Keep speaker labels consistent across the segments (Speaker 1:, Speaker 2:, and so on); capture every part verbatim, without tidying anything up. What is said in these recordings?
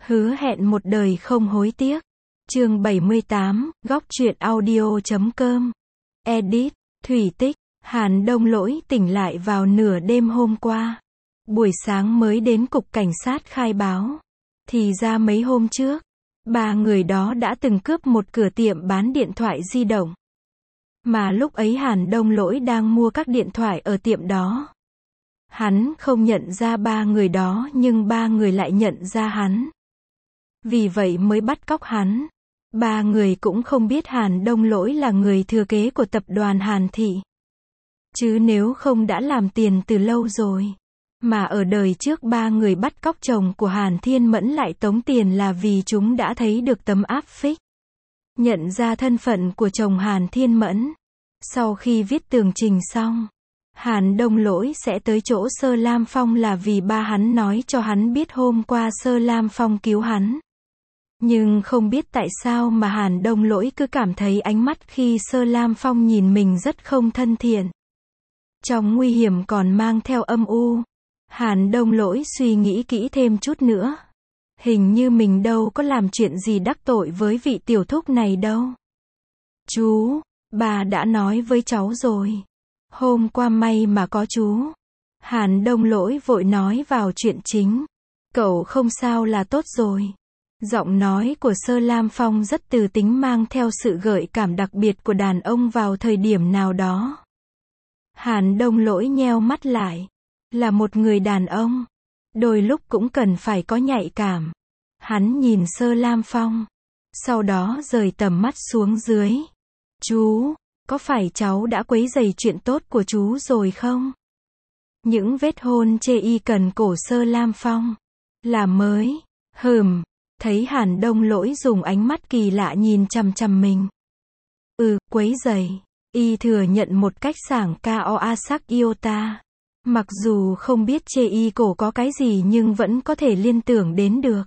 Speaker 1: Hứa hẹn một đời không hối tiếc. Chương bảy mươi tám, góc truyện audio chấm com. Edit, Thủy Tích. Hàn Đông Lỗi tỉnh lại vào nửa đêm hôm qua. Buổi sáng mới đến cục cảnh sát khai báo. Thì ra mấy hôm trước, ba người đó đã từng cướp một cửa tiệm bán điện thoại di động. Mà lúc ấy Hàn Đông Lỗi đang mua các điện thoại ở tiệm đó. Hắn không nhận ra ba người đó nhưng ba người lại nhận ra hắn. Vì vậy mới bắt cóc hắn. Ba người cũng không biết Hàn Đông Lỗi là người thừa kế của tập đoàn Hàn Thị. Chứ nếu không đã làm tiền từ lâu rồi. Mà ở đời trước ba người bắt cóc chồng của Hàn Thiên Mẫn lại tống tiền là vì chúng đã thấy được tấm áp phích. Nhận ra thân phận của chồng Hàn Thiên Mẫn. Sau khi viết tường trình xong, Hàn Đông Lỗi sẽ tới chỗ Sơ Lam Phong là vì ba hắn nói cho hắn biết hôm qua Sơ Lam Phong cứu hắn. Nhưng không biết tại sao mà Hàn Đông Lỗi cứ cảm thấy ánh mắt khi Sơ Lam Phong nhìn mình rất không thân thiện. Trong nguy hiểm còn mang theo âm u. Hàn Đông Lỗi suy nghĩ kỹ thêm chút nữa. Hình như mình đâu có làm chuyện gì đắc tội với vị tiểu thúc này đâu. Chú, bà đã nói với cháu rồi. Hôm qua may mà có chú. Hàn Đông Lỗi vội nói vào chuyện chính. Cậu không sao là tốt rồi. Giọng nói của Sơ Lam Phong rất từ tính mang theo sự gợi cảm đặc biệt của đàn ông vào thời điểm nào đó. Hàn Đông Lỗi nheo mắt lại. Là một người đàn ông. Đôi lúc cũng cần phải có nhạy cảm. Hắn nhìn Sơ Lam Phong. Sau đó rời tầm mắt xuống dưới. Chú, có phải cháu đã quấy rầy chuyện tốt của chú rồi không? Những vết hôn chê y cần cổ Sơ Lam Phong. Là mới. Hừm. Thấy Hàn Đông Lỗi dùng ánh mắt kỳ lạ nhìn chằm chằm mình. Ừ, quấy rầy. Y thừa nhận một cách sảng cao a sắc iota. Mặc dù không biết chê y cổ có cái gì nhưng vẫn có thể liên tưởng đến được.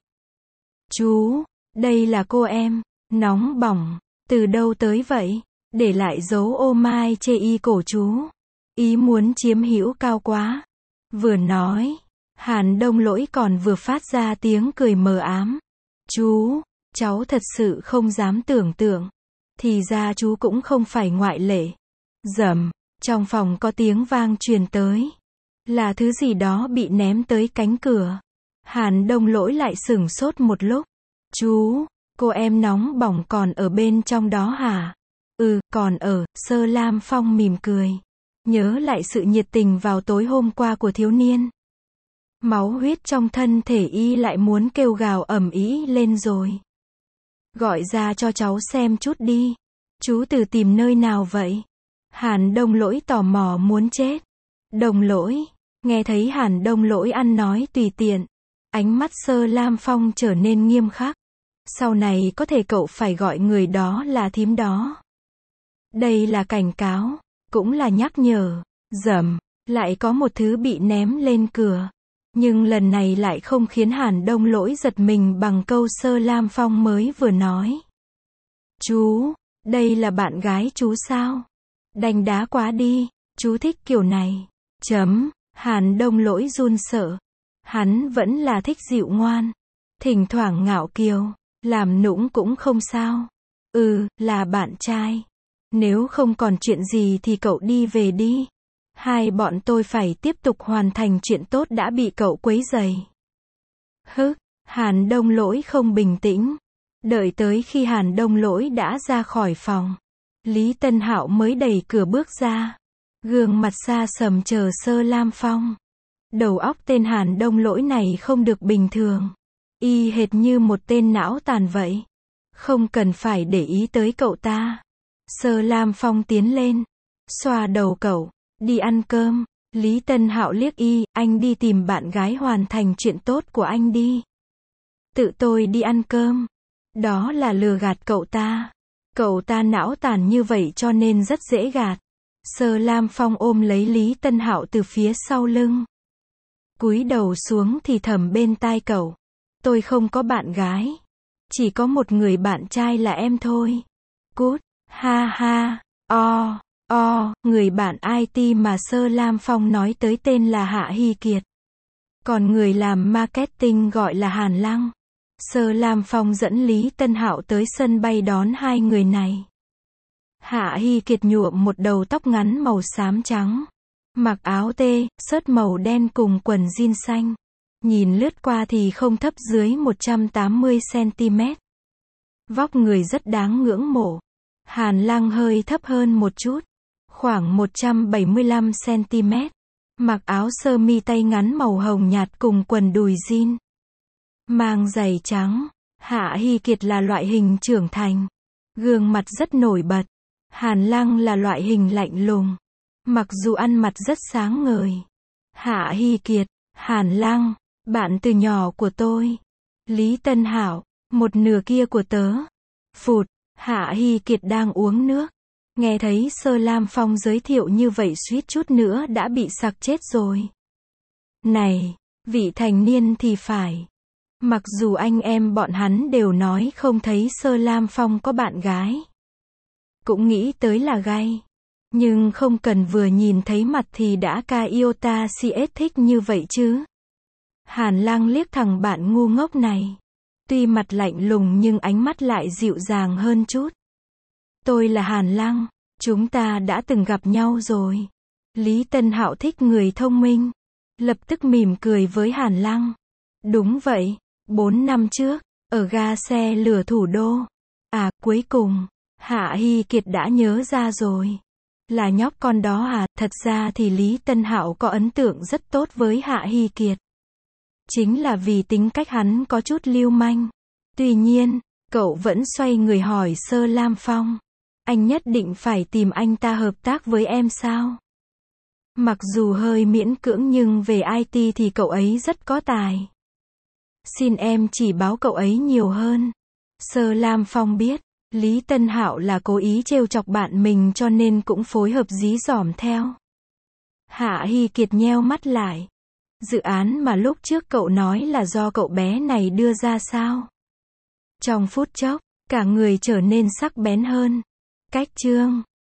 Speaker 1: Chú, đây là cô em, nóng bỏng, từ đâu tới vậy? Để lại dấu ô mai chê y cổ chú. Ý muốn chiếm hữu cao quá. Vừa nói, Hàn Đông Lỗi còn vừa phát ra tiếng cười mờ ám. Chú, cháu thật sự không dám tưởng tượng. Thì ra chú cũng không phải ngoại lệ. Rầm, trong phòng có tiếng vang truyền tới. Là thứ gì đó bị ném tới cánh cửa. Hàn Đông Lỗi lại sửng sốt một lúc. Chú, cô em nóng bỏng còn ở bên trong đó hả? Ừ, còn ở. Sơ Lam Phong mỉm cười. Nhớ lại sự nhiệt tình vào tối hôm qua của thiếu niên. Máu huyết trong thân thể y lại muốn kêu gào ầm ĩ lên rồi. Gọi ra cho cháu xem chút đi. Chú từ tìm nơi nào vậy? Hàn Đông Lỗi tò mò muốn chết. Đông Lỗi. Nghe thấy Hàn Đông Lỗi ăn nói tùy tiện. Ánh mắt Sơ Lam Phong trở nên nghiêm khắc. Sau này có thể cậu phải gọi người đó là thím đó. Đây là cảnh cáo. Cũng là nhắc nhở. Rầm. Lại có một thứ bị ném lên cửa. Nhưng lần này lại không khiến Hàn Đông Lỗi giật mình bằng câu Sơ Lam Phong mới vừa nói. Chú, đây là bạn gái chú sao? Đánh đá quá đi, chú thích kiểu này. Chấm, Hàn Đông Lỗi run sợ. Hắn vẫn là thích dịu ngoan. Thỉnh thoảng ngạo kiều, làm nũng cũng không sao. Ừ, là bạn trai. Nếu không còn chuyện gì thì cậu đi về đi. Hai bọn tôi phải tiếp tục hoàn thành chuyện tốt đã bị cậu quấy rầy. Hứ, Hàn Đông Lỗi không bình tĩnh. Đợi tới khi Hàn Đông Lỗi đã ra khỏi phòng. Lý Tân Hạo mới đẩy cửa bước ra. Gương mặt xa sầm chờ Sơ Lam Phong. Đầu óc tên Hàn Đông Lỗi này không được bình thường. Y hệt như một tên não tàn vậy. Không cần phải để ý tới cậu ta. Sơ Lam Phong tiến lên. Xoa đầu cậu. Đi ăn cơm. Lý Tân Hạo liếc y, anh đi tìm bạn gái hoàn thành chuyện tốt của anh đi. Tự tôi đi ăn cơm. Đó là lừa gạt cậu ta. Cậu ta não tàn như vậy cho nên rất dễ gạt. Sơ Lam Phong ôm lấy Lý Tân Hạo từ phía sau lưng. Cúi đầu xuống thì thầm bên tai cậu. Tôi không có bạn gái. Chỉ có một người bạn trai là em thôi. Cút, ha ha, o. Ồ, oh, người bạn i tê mà Sơ Lam Phong nói tới tên là Hạ Hy Kiệt. Còn người làm marketing gọi là Hàn Lăng. Sơ Lam Phong dẫn Lý Tân Hạo tới sân bay đón hai người này. Hạ Hy Kiệt nhuộm một đầu tóc ngắn màu xám trắng, mặc áo tê, sớt màu đen cùng quần jean xanh. Nhìn lướt qua thì không thấp dưới một trăm tám mươi xăng-ti-mét. Vóc người rất đáng ngưỡng mộ. Hàn Lăng hơi thấp hơn một chút, khoảng một trăm bảy mươi lăm xăng-ti-mét. Mặc áo sơ mi tay ngắn màu hồng nhạt cùng quần đùi jean. Mang giày trắng. Hạ Hy Kiệt là loại hình trưởng thành. Gương mặt rất nổi bật. Hàn Lăng là loại hình lạnh lùng. Mặc dù ăn mặc rất sáng ngời. Hạ Hy Kiệt, Hàn Lăng, bạn từ nhỏ của tôi. Lý Tân Hạo, một nửa kia của tớ. Phụt, Hạ Hy Kiệt đang uống nước. Nghe thấy Sơ Lam Phong giới thiệu như vậy suýt chút nữa đã bị sặc chết rồi. Này, vị thành niên thì phải. Mặc dù anh em bọn hắn đều nói không thấy Sơ Lam Phong có bạn gái. Cũng nghĩ tới là gay. Nhưng không cần vừa nhìn thấy mặt thì đã ca yêu ta si ết thích như vậy chứ. Hàn Lăng liếc thằng bạn ngu ngốc này. Tuy mặt lạnh lùng nhưng ánh mắt lại dịu dàng hơn chút. Tôi là Hàn Lăng. Chúng ta đã từng gặp nhau rồi. Lý Tân Hạo thích người thông minh. Lập tức mỉm cười với Hàn Lăng. Đúng vậy. Bốn năm trước, ở ga xe lửa thủ đô. À, cuối cùng, Hạ Hy Kiệt đã nhớ ra rồi. Là nhóc con đó à? Thật ra thì Lý Tân Hạo có ấn tượng rất tốt với Hạ Hy Kiệt. Chính là vì tính cách hắn có chút lưu manh. Tuy nhiên, cậu vẫn xoay người hỏi Sơ Lam Phong. Anh nhất định phải tìm anh ta hợp tác với em sao? Mặc dù hơi miễn cưỡng nhưng về i tê thì cậu ấy rất có tài. Xin em chỉ báo cậu ấy nhiều hơn. Sơ Lam Phong biết, Lý Tân Hạo là cố ý trêu chọc bạn mình cho nên cũng phối hợp dí dỏm theo. Hạ Hy Kiệt nheo mắt lại. Dự án mà lúc trước cậu nói là do cậu bé này đưa ra sao? Trong phút chốc, cả người trở nên sắc bén hơn. Cách chương